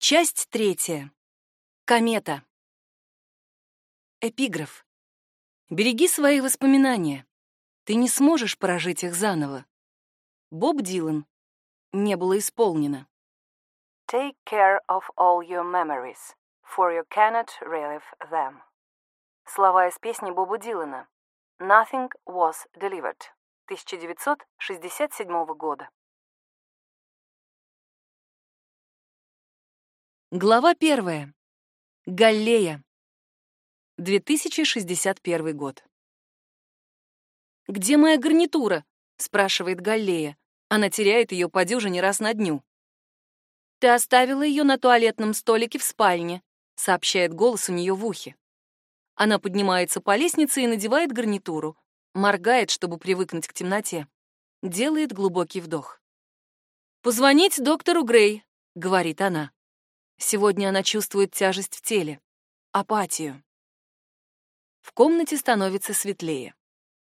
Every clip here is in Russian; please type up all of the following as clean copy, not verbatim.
Часть 3. Комета. Эпиграф. Береги свои воспоминания. Ты не сможешь прожить их заново. Боб Дилан. Не было исполнено. Take care of all your memories, for you cannot relive them. Слова из песни Боба Дилана. Nothing was delivered. 1967 года. Глава 1. Галлея. 2061 год. «Где моя гарнитура?» — спрашивает Галлея. Она теряет ее по дюжине раз на дню. «Ты оставила ее на туалетном столике в спальне», — сообщает голос у нее в ухе. Она поднимается по лестнице и надевает гарнитуру. Моргает, чтобы привыкнуть к темноте. Делает глубокий вдох. «Позвонить доктору Грей», — говорит она. Сегодня она чувствует тяжесть в теле, апатию. В комнате становится светлее.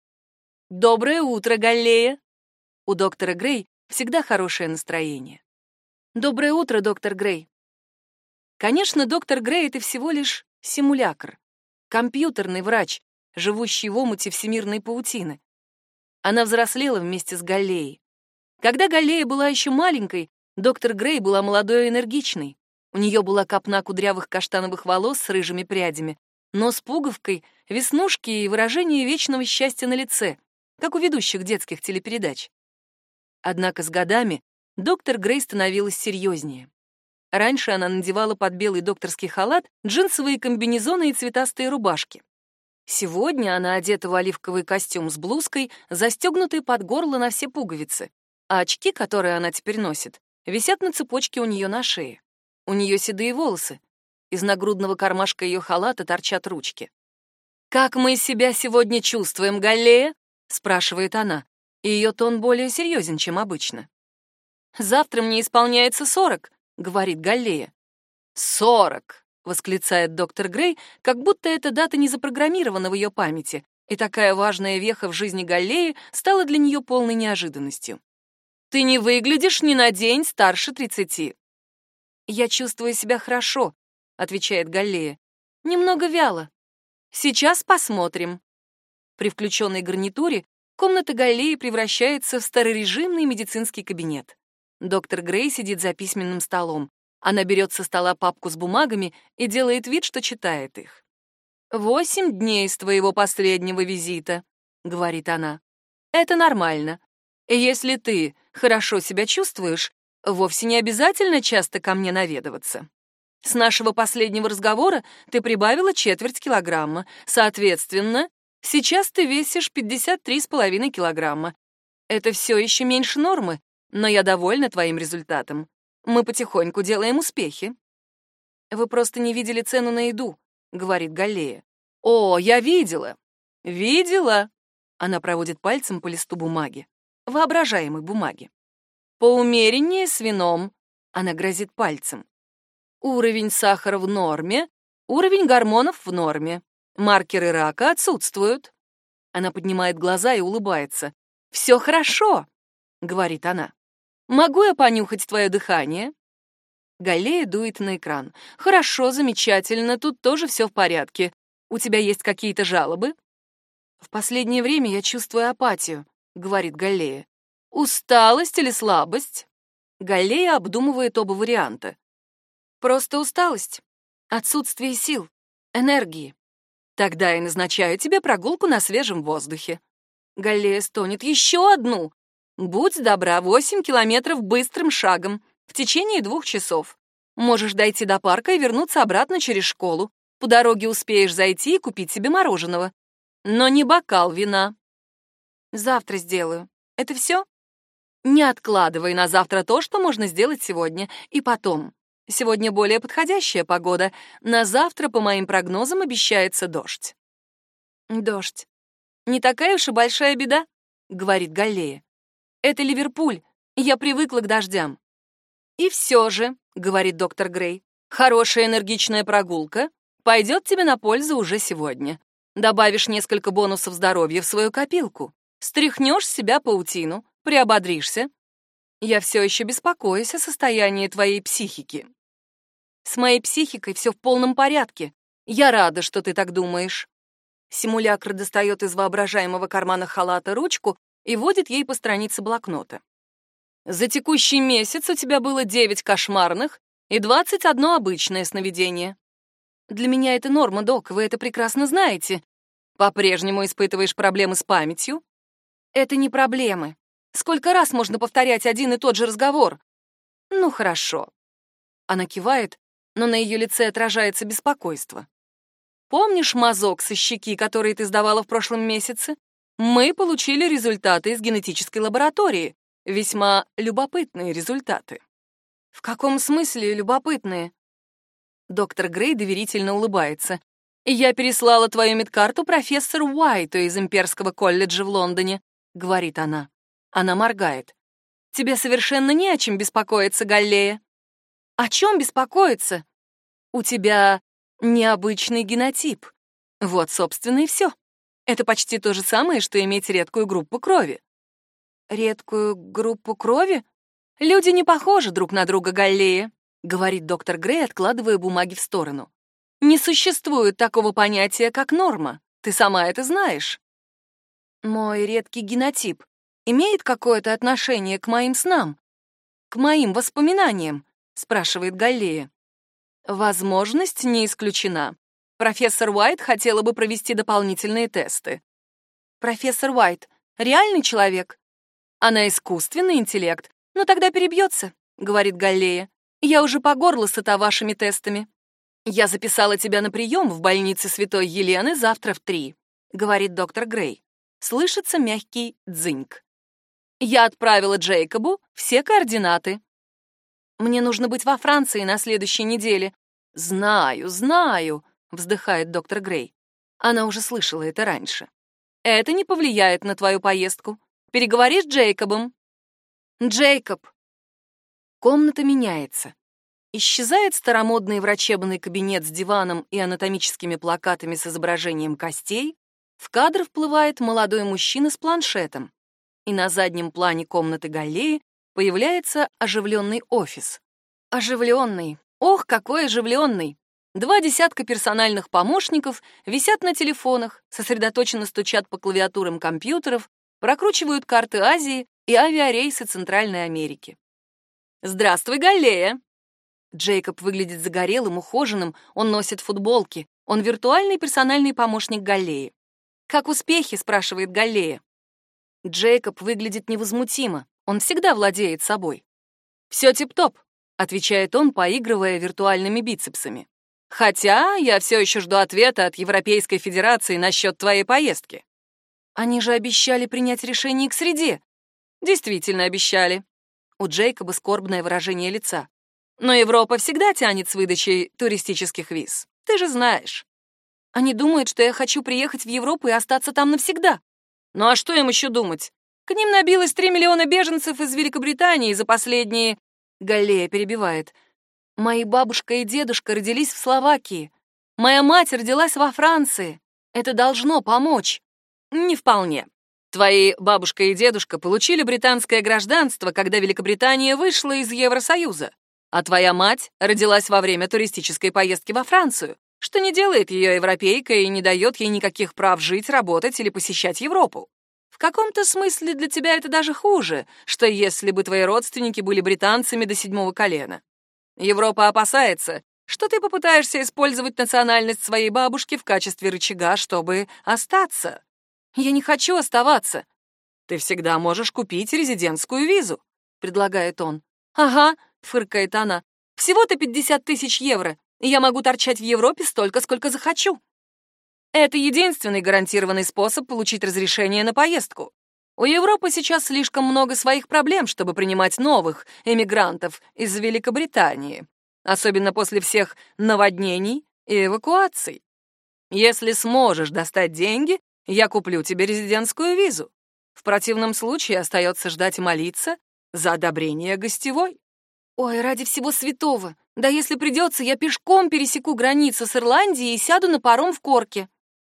«Доброе утро, Галлея!» У доктора Грей всегда хорошее настроение. «Доброе утро, доктор Грей!» Конечно, доктор Грей — это всего лишь симулякр, компьютерный врач, живущий в омуте всемирной паутины. Она взрослела вместе с Галлеей. Когда Галлея была еще маленькой, доктор Грей была молодой и энергичной. У нее была копна кудрявых каштановых волос с рыжими прядями, нос пуговкой, веснушки и выражение вечного счастья на лице, как у ведущих детских телепередач. Однако с годами доктор Грей становилась серьезнее. Раньше она надевала под белый докторский халат джинсовые комбинезоны и цветастые рубашки. Сегодня она одета в оливковый костюм с блузкой, застегнутой под горло на все пуговицы, а очки, которые она теперь носит, висят на цепочке у нее на шее. У нее седые волосы. Из нагрудного кармашка ее халата торчат ручки. «Как мы себя сегодня чувствуем, Галлея?» — спрашивает она, и ее тон более серьезен, чем обычно. «Завтра мне исполняется 40», — говорит Галлея. 40! — восклицает доктор Грей, как будто эта дата не запрограммирована в ее памяти, и такая важная веха в жизни Галлеи стала для нее полной неожиданностью. «Ты не выглядишь ни на день старше 30. «Я чувствую себя хорошо», — отвечает Галлея. «Немного вяло. Сейчас посмотрим». При включенной гарнитуре комната Галлеи превращается в старорежимный медицинский кабинет. Доктор Грей сидит за письменным столом. Она берет со стола папку с бумагами и делает вид, что читает их. 8 дней с твоего последнего визита», — говорит она. «Это нормально. И если ты хорошо себя чувствуешь, вовсе не обязательно часто ко мне наведываться. С нашего последнего разговора ты прибавила 1/4 килограмма. Соответственно, сейчас ты весишь 53,5 килограмма. Это все еще меньше нормы, но я довольна твоим результатом. Мы потихоньку делаем успехи». «Вы просто не видели цену на еду», — говорит Галлея. «О, я видела». «Видела?» Она проводит пальцем по листу бумаги. Воображаемой бумаги. «Поумереннее с вином», — она грозит пальцем. «Уровень сахара в норме, уровень гормонов в норме. Маркеры рака отсутствуют». Она поднимает глаза и улыбается. «Все хорошо», — говорит она. «Могу я понюхать твое дыхание?» Галлея дует на экран. «Хорошо, замечательно, тут тоже все в порядке. У тебя есть какие-то жалобы?» «В последнее время я чувствую апатию», — говорит Галлея. «Усталость или слабость?» Галлея обдумывает оба варианта. «Просто усталость. Отсутствие сил, энергии. Тогда я назначаю тебе прогулку на свежем воздухе». Галлея стонет. «Еще одну! Будь добра, 8 километров быстрым шагом в течение 2 часов. Можешь дойти до парка и вернуться обратно через школу. По дороге успеешь зайти и купить себе мороженого. Но не бокал вина». «Завтра сделаю. Это все?» «Не откладывай на завтра то, что можно сделать сегодня. И потом. Сегодня более подходящая погода. На завтра, по моим прогнозам, обещается дождь». «Дождь. Не такая уж и большая беда», — говорит Галлея. «Это Ливерпуль. Я привыкла к дождям». «И все же», — говорит доктор Грей, «хорошая энергичная прогулка пойдет тебе на пользу уже сегодня. Добавишь несколько бонусов здоровья в свою копилку. Стряхнешь с себя паутину, приободришься. Я все еще беспокоюсь о состоянии твоей психики». С моей психикой все в полном порядке. Я рада, что ты так думаешь. Симулякр достает из воображаемого кармана халата ручку и водит ей по странице блокнота. За текущий месяц у тебя было 9 кошмарных и 21 обычное сновидение. Для меня это норма, док, вы это прекрасно знаете. По-прежнему испытываешь проблемы с памятью? Это не проблемы. Сколько раз можно повторять один и тот же разговор? Ну, хорошо. Она кивает, но на ее лице отражается беспокойство. Помнишь мазок со щеки, который ты сдавала в прошлом месяце? Мы получили результаты из генетической лаборатории. Весьма любопытные результаты. В каком смысле любопытные? Доктор Грей доверительно улыбается. «Я переслала твою медкарту профессору Уайту из Имперского колледжа в Лондоне», — говорит она. Она моргает. «Тебе совершенно не о чем беспокоиться, Галлея». «О чем беспокоиться?» «У тебя необычный генотип. Вот, собственно, и все. Это почти то же самое, что иметь редкую группу крови». «Редкую группу крови? Люди не похожи друг на друга, Галлея», — говорит доктор Грей, откладывая бумаги в сторону. «Не существует такого понятия, как норма. Ты сама это знаешь». «Мой редкий генотип имеет какое-то отношение к моим снам? К моим воспоминаниям?» — спрашивает Галлея. «Возможность не исключена. Профессор Уайт хотела бы провести дополнительные тесты». «Профессор Уайт реальный человек?» «Она искусственный интеллект. Ну тогда перебьется», — говорит Галлея. «Я уже по горло сыта вашими тестами. Я записала тебя на прием в больнице Святой Елены завтра в 3, говорит доктор Грей. Слышится мягкий дзыньк. Я отправила Джейкобу все координаты. Мне нужно быть во Франции на следующей неделе. Знаю, вздыхает доктор Грей. Она уже слышала это раньше. Это не повлияет на твою поездку. Переговори с Джейкобом. Джейкоб. Комната меняется. Исчезает старомодный врачебный кабинет с диваном и анатомическими плакатами с изображением костей. В кадр вплывает молодой мужчина с планшетом. И на заднем плане комнаты Галлеи появляется оживленный офис. Оживленный. Ох, какой оживленный! 2 десятка персональных помощников висят на телефонах, сосредоточенно стучат по клавиатурам компьютеров, прокручивают карты Азии и авиарейсы Центральной Америки. «Здравствуй, Галлея!» Джейкоб выглядит загорелым, ухоженным, он носит футболки. Он виртуальный персональный помощник Галлеи. «Как успехи?» — спрашивает Галлея. Джейкоб выглядит невозмутимо, он всегда владеет собой. «Все тип-топ», — отвечает он, поигрывая виртуальными бицепсами. «Хотя я все еще жду ответа от Европейской Федерации насчет твоей поездки». «Они же обещали принять решение к среде». «Действительно обещали». У Джейкоба скорбное выражение лица. «Но Европа всегда тянет с выдачей туристических виз. Ты же знаешь». «Они думают, что я хочу приехать в Европу и остаться там навсегда». «Ну а что им еще думать? К ним набилось 3 миллиона беженцев из Великобритании за последние...» Галлея перебивает. «Мои бабушка и дедушка родились в Словакии. Моя мать родилась во Франции. Это должно помочь». «Не вполне. Твои бабушка и дедушка получили британское гражданство, когда Великобритания вышла из Евросоюза, а твоя мать родилась во время туристической поездки во Францию, что не делает ее европейкой и не дает ей никаких прав жить, работать или посещать Европу. В каком-то смысле для тебя это даже хуже, что если бы твои родственники были британцами до 7 колена. Европа опасается, что ты попытаешься использовать национальность своей бабушки в качестве рычага, чтобы остаться. Я не хочу оставаться. Ты всегда можешь купить резидентскую визу, предлагает он. Ага, фыркает она. Всего-то 50 000 евро, и я могу торчать в Европе столько, сколько захочу. Это единственный гарантированный способ получить разрешение на поездку. У Европы сейчас слишком много своих проблем, чтобы принимать новых эмигрантов из Великобритании, особенно после всех наводнений и эвакуаций. Если сможешь достать деньги, я куплю тебе резидентскую визу. В противном случае остается ждать и молиться за одобрение гостевой. Ой, ради всего святого. Да если придется, я пешком пересеку границу с Ирландией и сяду на паром в Корке.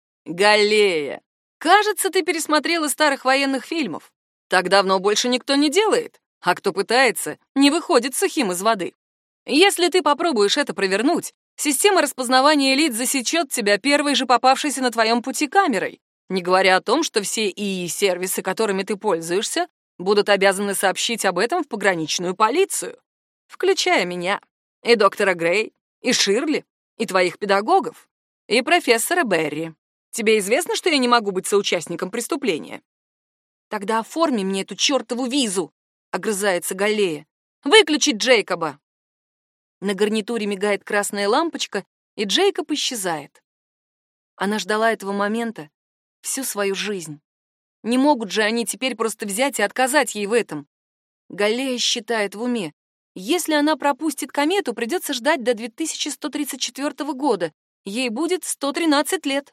Галлея, кажется, ты пересмотрела старых военных фильмов. Так давно больше никто не делает, а кто пытается, не выходит сухим из воды. Если ты попробуешь это провернуть, система распознавания лиц засечет тебя первой же попавшейся на твоем пути камерой, не говоря о том, что все ИИ-сервисы, которыми ты пользуешься, будут обязаны сообщить об этом в пограничную полицию, включая меня, и доктора Грей, и Ширли, и твоих педагогов, и профессора Берри. Тебе известно, что я не могу быть соучастником преступления? Тогда оформи мне эту чертову визу, огрызается Галлея. Выключить Джейкоба. На гарнитуре мигает красная лампочка, и Джейкоб исчезает. Она ждала этого момента всю свою жизнь. Не могут же они теперь просто взять и отказать ей в этом. Галлея считает в уме. Если она пропустит комету, придется ждать до 2134 года. Ей будет 113 лет.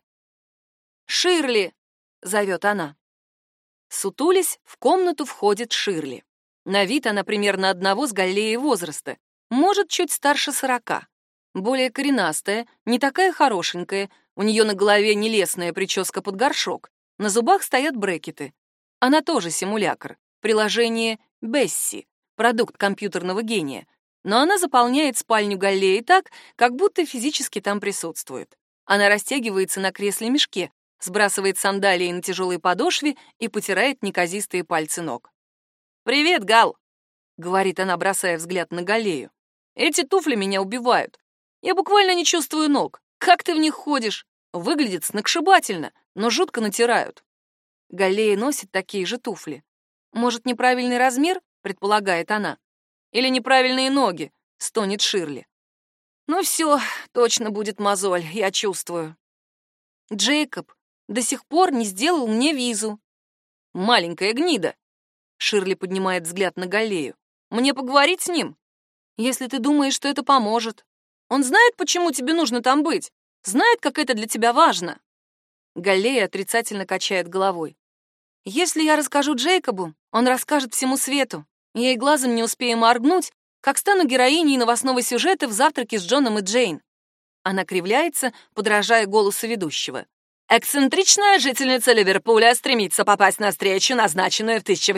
«Ширли!» — зовет она. Сутулясь, в комнату входит Ширли. На вид она примерно одного с Галлеей возраста, может, чуть старше 40. Более коренастая, не такая хорошенькая, у нее на голове нелестная прическа под горшок, на зубах стоят брекеты. Она тоже симулякр, приложение Бесси, продукт компьютерного гения, но она заполняет спальню Галлеи так, как будто физически там присутствует. Она растягивается на кресле-мешке, сбрасывает сандалии на тяжелой подошве и потирает неказистые пальцы ног. «Привет, Гал!» — говорит она, бросая взгляд на Галлею. «Эти туфли меня убивают. Я буквально не чувствую ног. Как ты в них ходишь? Выглядит сногсшибательно, но жутко натирают». Галлея носит такие же туфли. «Может, неправильный размер?» — предполагает она. «Или неправильные ноги?» — стонет Ширли. «Ну все, точно будет мозоль, я чувствую». «Джейкоб до сих пор не сделал мне визу». «Маленькая гнида». Ширли поднимает взгляд на Галлею. «Мне поговорить с ним? Если ты думаешь, что это поможет. Он знает, почему тебе нужно там быть? Знает, как это для тебя важно?» Галлея отрицательно качает головой. «Если я расскажу Джейкобу, он расскажет всему свету. Я и глазом не успею моргнуть, как стану героиней новостного сюжета в «Завтраке с Джоном и Джейн». Она кривляется, подражая голосу ведущего. «Эксцентричная жительница Ливерпуля стремится попасть на встречу, назначенную в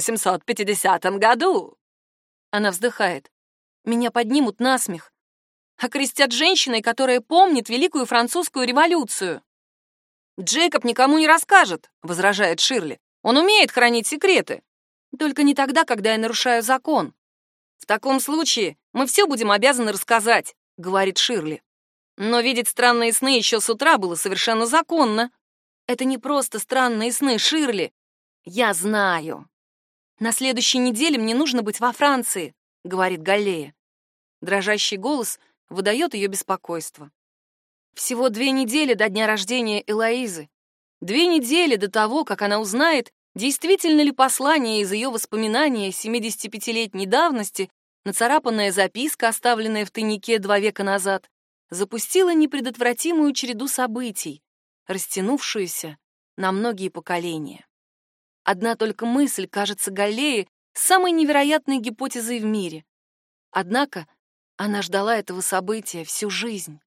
1850 году». Она вздыхает. «Меня поднимут на смех. Окрестят женщиной, которая помнит Великую Французскую революцию». «Джейкоб никому не расскажет», — возражает Ширли. «Он умеет хранить секреты. Только не тогда, когда я нарушаю закон». «В таком случае мы все будем обязаны рассказать», — говорит Ширли. «Но видеть странные сны еще с утра было совершенно законно». «Это не просто странные сны, Ширли. Я знаю. На следующей неделе мне нужно быть во Франции», — говорит Галлея. Дрожащий голос выдает ее беспокойство. Всего 2 недели до дня рождения Элоизы. 2 недели до того, как она узнает, действительно ли послание из ее воспоминания 75-летней давности, нацарапанная записка, оставленная в тайнике 2 века назад, запустила непредотвратимую череду событий, растянувшуюся на многие поколения. Одна только мысль кажется Галлее самой невероятной гипотезой в мире. Однако она ждала этого события всю жизнь.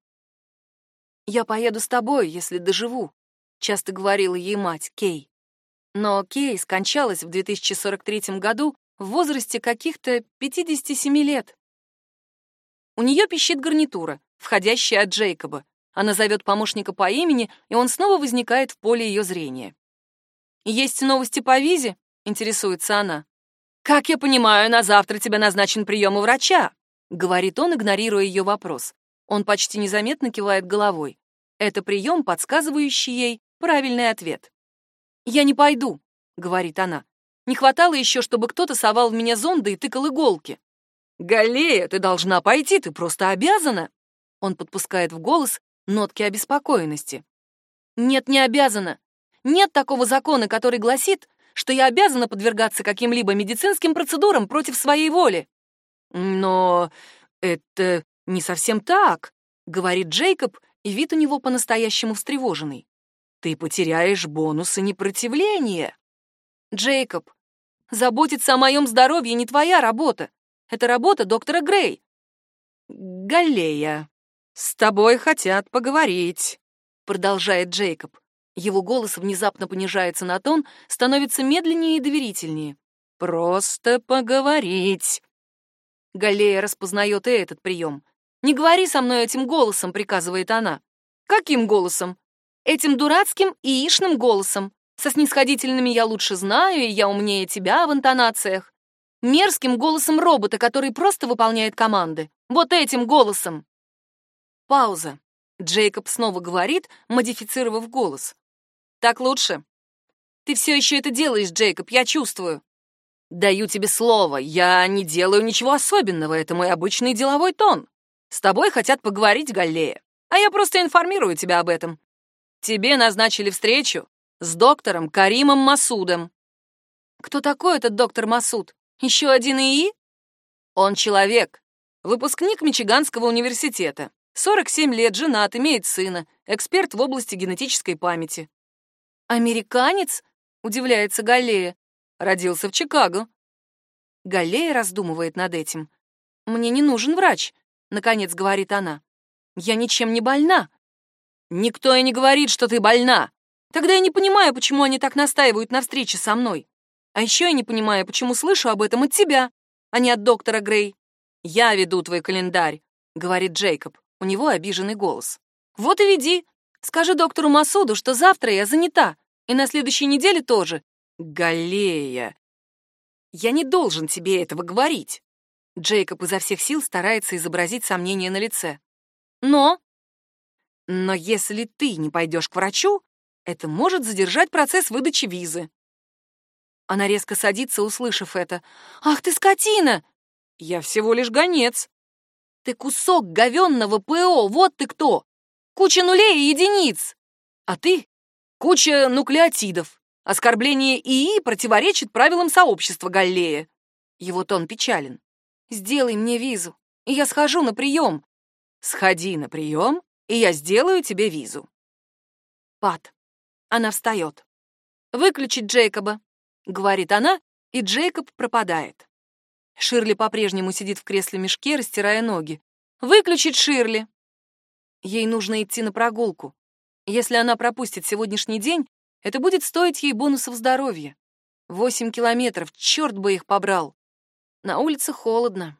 «Я поеду с тобой, если доживу», — часто говорила ей мать, Кей. Но Кей скончалась в 2043 году в возрасте каких-то 57 лет. У нее пищит гарнитура, входящая от Джейкоба. Она зовет помощника по имени, и он снова возникает в поле ее зрения. «Есть новости по визе?» — интересуется она. «Как я понимаю, на завтра тебе назначен прием у врача», — говорит он, игнорируя ее вопрос. Он почти незаметно кивает головой. Это прием, подсказывающий ей правильный ответ. «Я не пойду», — говорит она. «Не хватало еще, чтобы кто-то совал в меня зонды и тыкал иголки». «Галлея, ты должна пойти, ты просто обязана». Он подпускает в голос нотки обеспокоенности. «Нет, не обязана. Нет такого закона, который гласит, что я обязана подвергаться каким-либо медицинским процедурам против своей воли». «Но это не совсем так», — говорит Джейкоб, и вид у него по-настоящему встревоженный. «Ты потеряешь бонусы непротивления». «Джейкоб, заботиться о моем здоровье не твоя работа. Это работа доктора Грей». «Галлея, с тобой хотят поговорить», — продолжает Джейкоб. Его голос внезапно понижается на тон, становится медленнее и доверительнее. «Просто поговорить». Галлея распознает и этот прием. «Не говори со мной этим голосом», — приказывает она. «Каким голосом?» «Этим дурацким и яичным голосом. Со снисходительными я лучше знаю, и я умнее тебя в интонациях. Мерзким голосом робота, который просто выполняет команды. Вот этим голосом». Пауза. Джейкоб снова говорит, модифицировав голос. «Так лучше?» «Ты все еще это делаешь, Джейкоб, я чувствую». «Даю тебе слово, я не делаю ничего особенного, это мой обычный деловой тон. С тобой хотят поговорить, Галлея, а я просто информирую тебя об этом. Тебе назначили встречу с доктором Каримом Масудом». «Кто такой этот доктор Масуд? Еще один ИИ?» «Он человек, выпускник Мичиганского университета, 47 лет, женат, имеет сына, эксперт в области генетической памяти». «Американец?» — удивляется Галлея. «Родился в Чикаго». Галлея раздумывает над этим. «Мне не нужен врач», — наконец говорит она. «Я ничем не больна». «Никто и не говорит, что ты больна». «Тогда я не понимаю, почему они так настаивают на встрече со мной. А еще я не понимаю, почему слышу об этом от тебя, а не от доктора Грей». «Я веду твой календарь», — говорит Джейкоб. У него обиженный голос. «Вот и веди. Скажи доктору Масуду, что завтра я занята, и на следующей неделе тоже». «Галлея, я не должен тебе этого говорить». Джейкоб изо всех сил старается изобразить сомнение на лице. Но если ты не пойдешь к врачу, это может задержать процесс выдачи визы». Она резко садится, услышав это. «Ах ты скотина!» «Я всего лишь гонец». «Ты кусок говенного ПО, вот ты кто! Куча нулей и единиц! А ты — куча нуклеотидов. Оскорбление ИИ противоречит правилам сообщества, Галлея». Его тон печален. «Сделай мне визу, и я схожу на прием». «Сходи на прием, и я сделаю тебе визу». Пат. Она встает. «Выключить Джейкоба», — говорит она, и Джейкоб пропадает. Ширли по-прежнему сидит в кресле-мешке, растирая ноги. «Выключить Ширли!» Ей нужно идти на прогулку. Если она пропустит сегодняшний день, это будет стоить ей бонусов здоровья. 8 километров, черт бы их побрал. На улице холодно.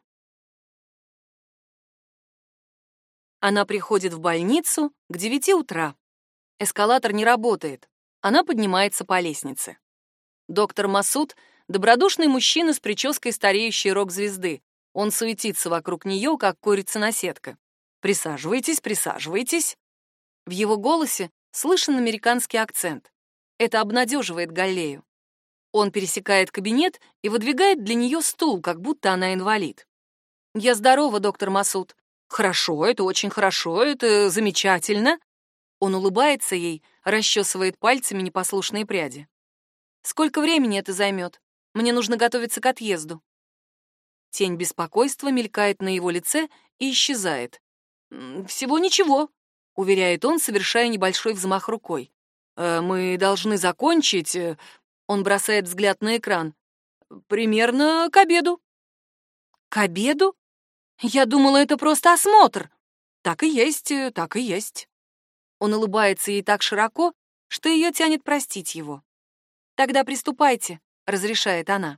Она приходит в больницу к 9 утра. Эскалатор не работает. Она поднимается по лестнице. Доктор Масуд — добродушный мужчина с прической стареющей рок-звезды. Он суетится вокруг нее, как курица-наседка. «Присаживайтесь, присаживайтесь». В его голосе слышен американский акцент. Это обнадеживает Галлею. Он пересекает кабинет и выдвигает для нее стул, как будто она инвалид. «Я здорова, доктор Масуд». «Хорошо, это очень хорошо, это замечательно». Он улыбается ей, расчесывает пальцами непослушные пряди. «Сколько времени это займет? Мне нужно готовиться к отъезду». Тень беспокойства мелькает на его лице и исчезает. «Всего ничего», — уверяет он, совершая небольшой взмах рукой. «Мы должны закончить...» Он бросает взгляд на экран. «Примерно к обеду». «К обеду? Я думала, это просто осмотр». «Так и есть, так и есть». Он улыбается ей так широко, что ее тянет простить его. «Тогда приступайте», — разрешает она.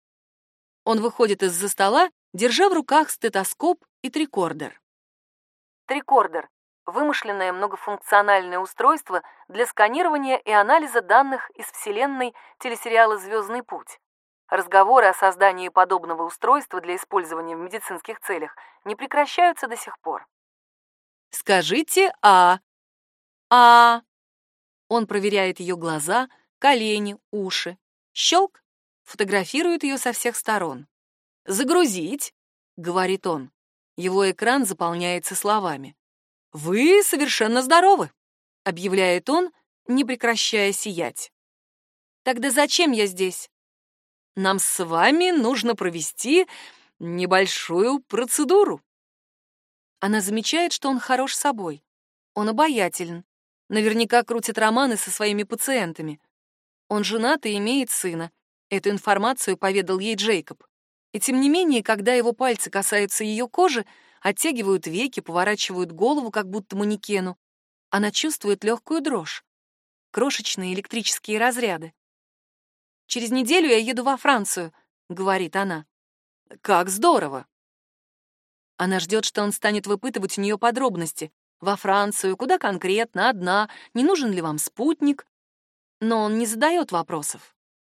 Он выходит из-за стола, держа в руках стетоскоп и трикордер. Трикордер — вымышленное многофункциональное устройство для сканирования и анализа данных из вселенной телесериала «Звездный путь». Разговоры о создании подобного устройства для использования в медицинских целях не прекращаются до сих пор. «Скажите «а». «А». Он проверяет ее глаза, колени, уши. Щелк. Фотографирует ее со всех сторон. «Загрузить», — говорит он. Его экран заполняется словами. «Вы совершенно здоровы», — объявляет он, не прекращая сиять. «Тогда зачем я здесь?» «Нам с вами нужно провести небольшую процедуру». Она замечает, что он хорош собой. Он обаятелен. Наверняка крутит романы со своими пациентами. Он женат и имеет сына. Эту информацию поведал ей Джейкоб. И тем не менее, когда его пальцы касаются ее кожи, оттягивают веки, поворачивают голову, как будто манекену, она чувствует легкую дрожь. Крошечные электрические разряды. «Через неделю я еду во Францию», — говорит она. «Как здорово!» Она ждет, что он станет выпытывать у нее подробности. Во Францию, куда конкретно, одна, не нужен ли вам спутник. Но он не задает вопросов.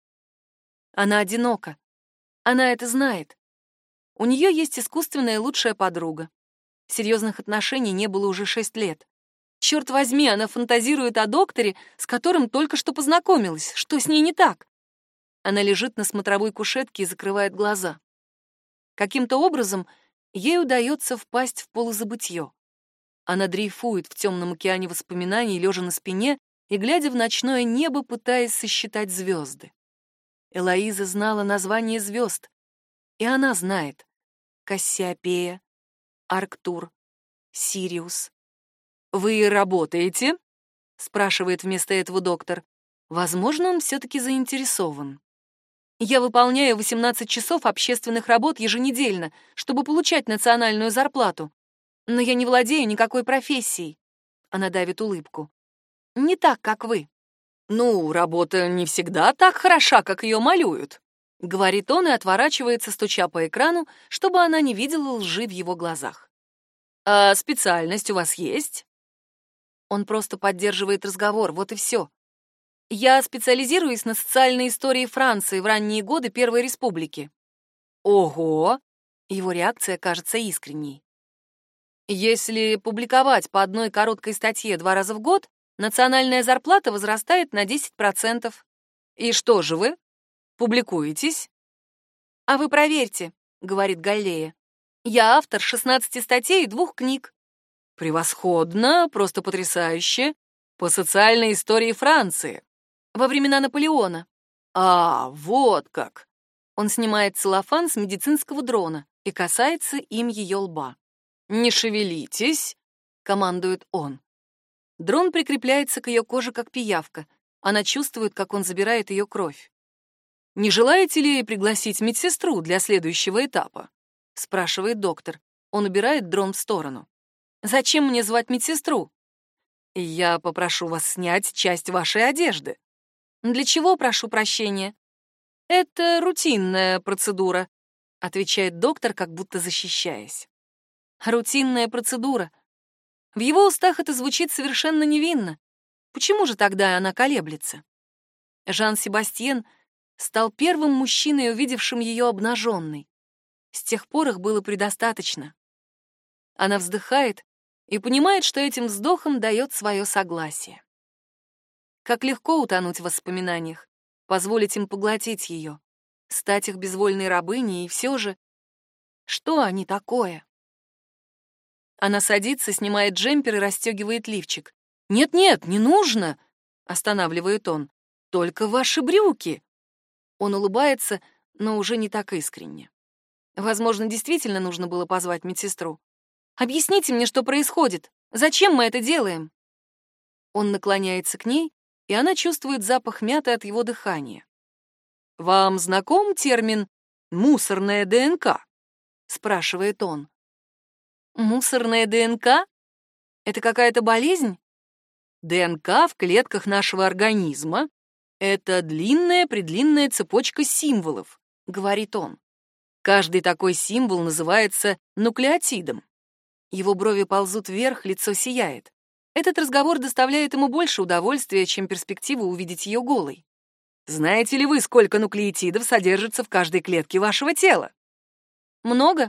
Она одинока. Она это знает. У нее есть искусственная лучшая подруга. Серьезных отношений не было уже 6 лет. Черт возьми, она фантазирует о докторе, с которым только что познакомилась. Что с ней не так? Она лежит на смотровой кушетке и закрывает глаза. Каким-то образом ей удается впасть в полузабытье. Она дрейфует в темном океане воспоминаний, лежа на спине и глядя в ночное небо, пытаясь сосчитать звезды. Элоиза знала название звезд, и она знает Кассиопея, Арктур, Сириус. «Вы работаете?» — спрашивает вместо этого доктор. Возможно, он все-таки заинтересован. «Я выполняю 18 часов общественных работ еженедельно, чтобы получать национальную зарплату. Но я не владею никакой профессией». Она давит улыбку. «Не так, как вы». «Ну, работа не всегда так хороша, как ее малюют», — говорит он и отворачивается, стуча по экрану, чтобы она не видела лжи в его глазах. «А специальность у вас есть?» Он просто поддерживает разговор, вот и все. «Я специализируюсь на социальной истории Франции в ранние годы Первой Республики». «Ого!» — его реакция кажется искренней. «Если публиковать по одной короткой статье 2 раза в год, национальная зарплата возрастает на 10%. И что же вы? Публикуетесь?» «А вы проверьте», — говорит Галлея. «Я автор 16 статей и 2 книг». «Превосходно, просто потрясающе. По социальной истории Франции. Во времена Наполеона». «А, вот как». Он снимает целлофан с медицинского дрона и касается им ее лба. «Не шевелитесь», — командует он. Дрон прикрепляется к ее коже, как пиявка. Она чувствует, как он забирает ее кровь. «Не желаете ли пригласить медсестру для следующего этапа?» — спрашивает доктор. Он убирает дрон в сторону. «Зачем мне звать медсестру?» «Я попрошу вас снять часть вашей одежды». «Для чего, прошу прощения?» «Это рутинная процедура», — отвечает доктор, как будто защищаясь. «Рутинная процедура». В его устах это звучит совершенно невинно. Почему же тогда она колеблется? Жан-Себастьен стал первым мужчиной, увидевшим ее обнаженной. С тех пор их было предостаточно. Она вздыхает и понимает, что этим вздохом дает свое согласие. Как легко утонуть в воспоминаниях, позволить им поглотить ее, стать их безвольной рабыней, и все же... Что они такое? Она садится, снимает джемпер и расстегивает лифчик. «Нет-нет, не нужно!» — останавливает он. «Только ваши брюки!» Он улыбается, но уже не так искренне. Возможно, действительно нужно было позвать медсестру. «Объясните мне, что происходит. Зачем мы это делаем?» Он наклоняется к ней, и она чувствует запах мяты от его дыхания. «Вам знаком термин «мусорная ДНК»?» — спрашивает он. «Мусорная ДНК? Это какая-то болезнь?» ДНК в клетках нашего организма — это длинная-предлинная цепочка символов, говорит он. Каждый такой символ называется нуклеотидом. Его брови ползут вверх, лицо сияет. Этот разговор доставляет ему больше удовольствия, чем перспектива увидеть ее голой. Знаете ли вы, сколько нуклеотидов содержится в каждой клетке вашего тела? Много?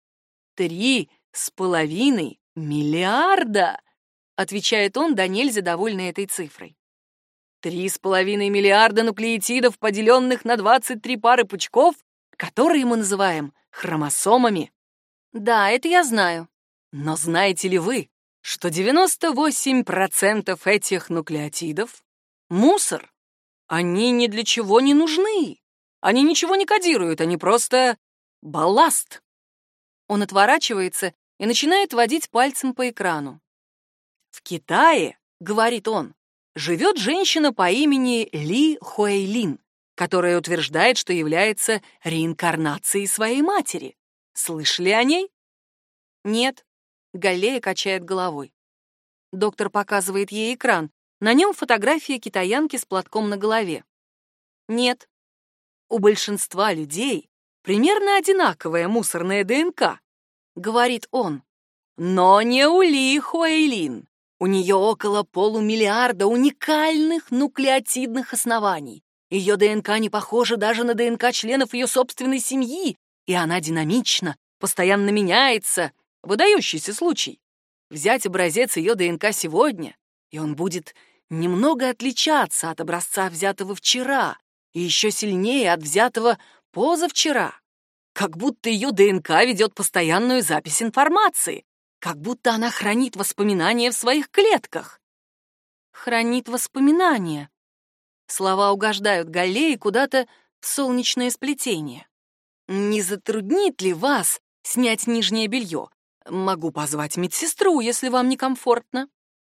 3,5 миллиарда, отвечает он, да нельзя довольный этой цифрой. 3,5 миллиарда нуклеотидов, поделенных на 23 пары пучков, которые мы называем хромосомами. Да, это я знаю. Но знаете ли вы, что 98% этих нуклеотидов — мусор? Они ни для чего не нужны. Они ничего не кодируют, они просто балласт. Он отворачивается и начинает водить пальцем по экрану. «В Китае, — говорит он, — живет женщина по имени Ли Хуэйлин, которая утверждает, что является реинкарнацией своей матери. Слышали о ней?» «Нет», — Галлея качает головой. Доктор показывает ей экран. На нем фотография китаянки с платком на голове. «Нет, у большинства людей примерно одинаковая мусорная ДНК. — говорит он. Но не у Ли Хуэйлин. У нее около полумиллиарда уникальных нуклеотидных оснований. Ее ДНК не похожа даже на ДНК членов ее собственной семьи, и она динамична, постоянно меняется. Выдающийся случай. Взять образец ее ДНК сегодня, и он будет немного отличаться от образца, взятого вчера, и еще сильнее от взятого позавчера. Как будто ее ДНК ведет постоянную запись информации, как будто она хранит воспоминания в своих клетках. Хранит воспоминания. Слова угождают Галлее куда-то в солнечное сплетение. Не затруднит ли вас снять нижнее белье? Могу позвать медсестру, если вам некомфортно.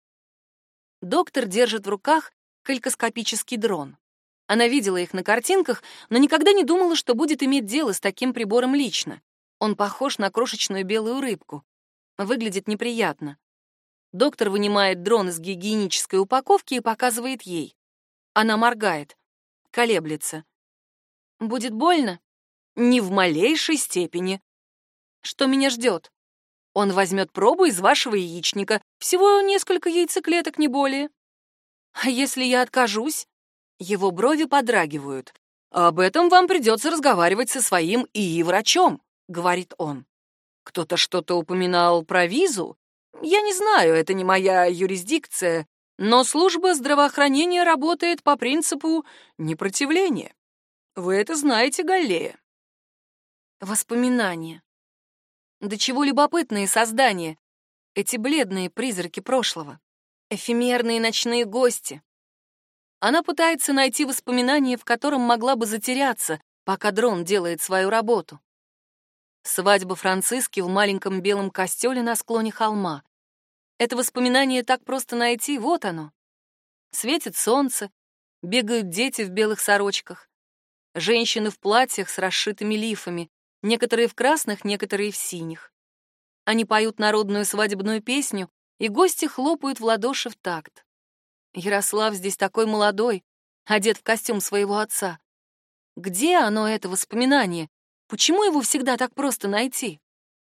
Доктор держит в руках калейдоскопический дрон. Она видела их на картинках, но никогда не думала, что будет иметь дело с таким прибором лично. Он похож на крошечную белую рыбку. Выглядит неприятно. Доктор вынимает дрон из гигиенической упаковки и показывает ей. Она моргает, колеблется. Будет больно? Ни в малейшей степени. Что меня ждет? Он возьмет пробу из вашего яичника, всего несколько яйцеклеток, не более. А если я откажусь? Его брови подрагивают. Об этом вам придется разговаривать со своим ИИ-врачом, говорит он. Кто-то что-то упоминал про визу? Я не знаю, это не моя юрисдикция, но служба здравоохранения работает по принципу непротивления. Вы это знаете, Галлея. Воспоминания. До чего любопытные создания, эти бледные призраки прошлого, эфемерные ночные гости. Она пытается найти воспоминание, в котором могла бы затеряться, пока дрон делает свою работу. Свадьба Франциски в маленьком белом костеле на склоне холма. Это воспоминание так просто найти, вот оно. Светит солнце, бегают дети в белых сорочках, женщины в платьях с расшитыми лифами, некоторые в красных, некоторые в синих. Они поют народную свадебную песню, и гости хлопают в ладоши в такт. Ярослав здесь такой молодой, одет в костюм своего отца. Где оно, это воспоминание? Почему его всегда так просто найти?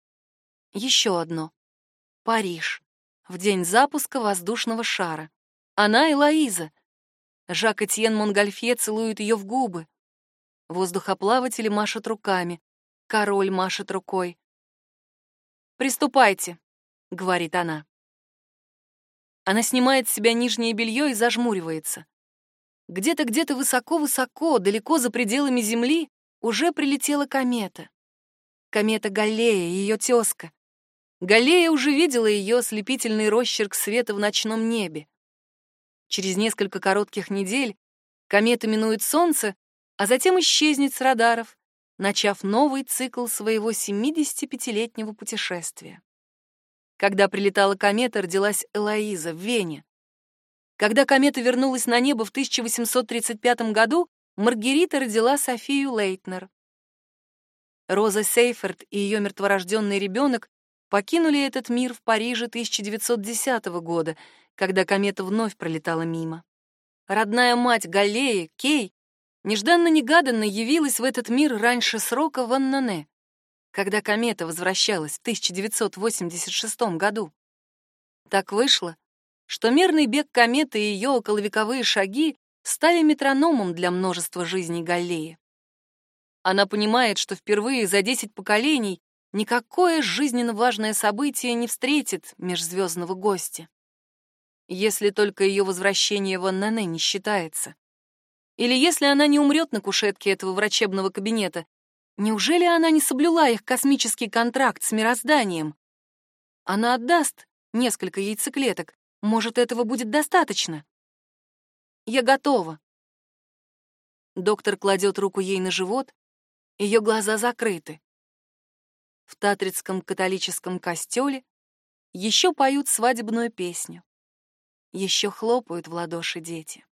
Еще одно. Париж. В день запуска воздушного шара. Она и Лоиза. Жак-Этьен Монгольфье целует ее в губы. Воздухоплаватели машут руками. Король машет рукой. «Приступайте», — говорит она. Она снимает с себя нижнее белье и зажмуривается. Где-то высоко-высоко, далеко за пределами Земли, уже прилетела комета. Комета Галлея, ее тезка. Галлея уже видела ее ослепительный росчерк света в ночном небе. Через несколько коротких недель комета минует Солнце, а затем исчезнет с радаров, начав новый цикл своего 75-летнего путешествия. Когда прилетала комета, родилась Элоиза в Вене. Когда комета вернулась на небо в 1835 году, Маргарита родила Софию Лейтнер. Роза Сейферт и ее мертворожденный ребенок покинули этот мир в Париже 1910 года, когда комета вновь пролетала мимо. Родная мать Галлеи, Кей, нежданно-негаданно явилась в этот мир раньше срока в Аннане, когда комета возвращалась в 1986 году. Так вышло, что мерный бег кометы и ее околовековые шаги стали метрономом для множества жизней Галлеи. Она понимает, что впервые за 10 поколений никакое жизненно важное событие не встретит межзвездного гостя. Если только ее возвращение в Аннане не считается. Или если она не умрет на кушетке этого врачебного кабинета, неужели она не соблюла их космический контракт с мирозданием? Она отдаст несколько яйцеклеток. Может, этого будет достаточно? Я готова. Доктор кладет руку ей на живот, ее глаза закрыты. В Татрицком католическом костеле еще поют свадебную песню. Еще хлопают в ладоши дети.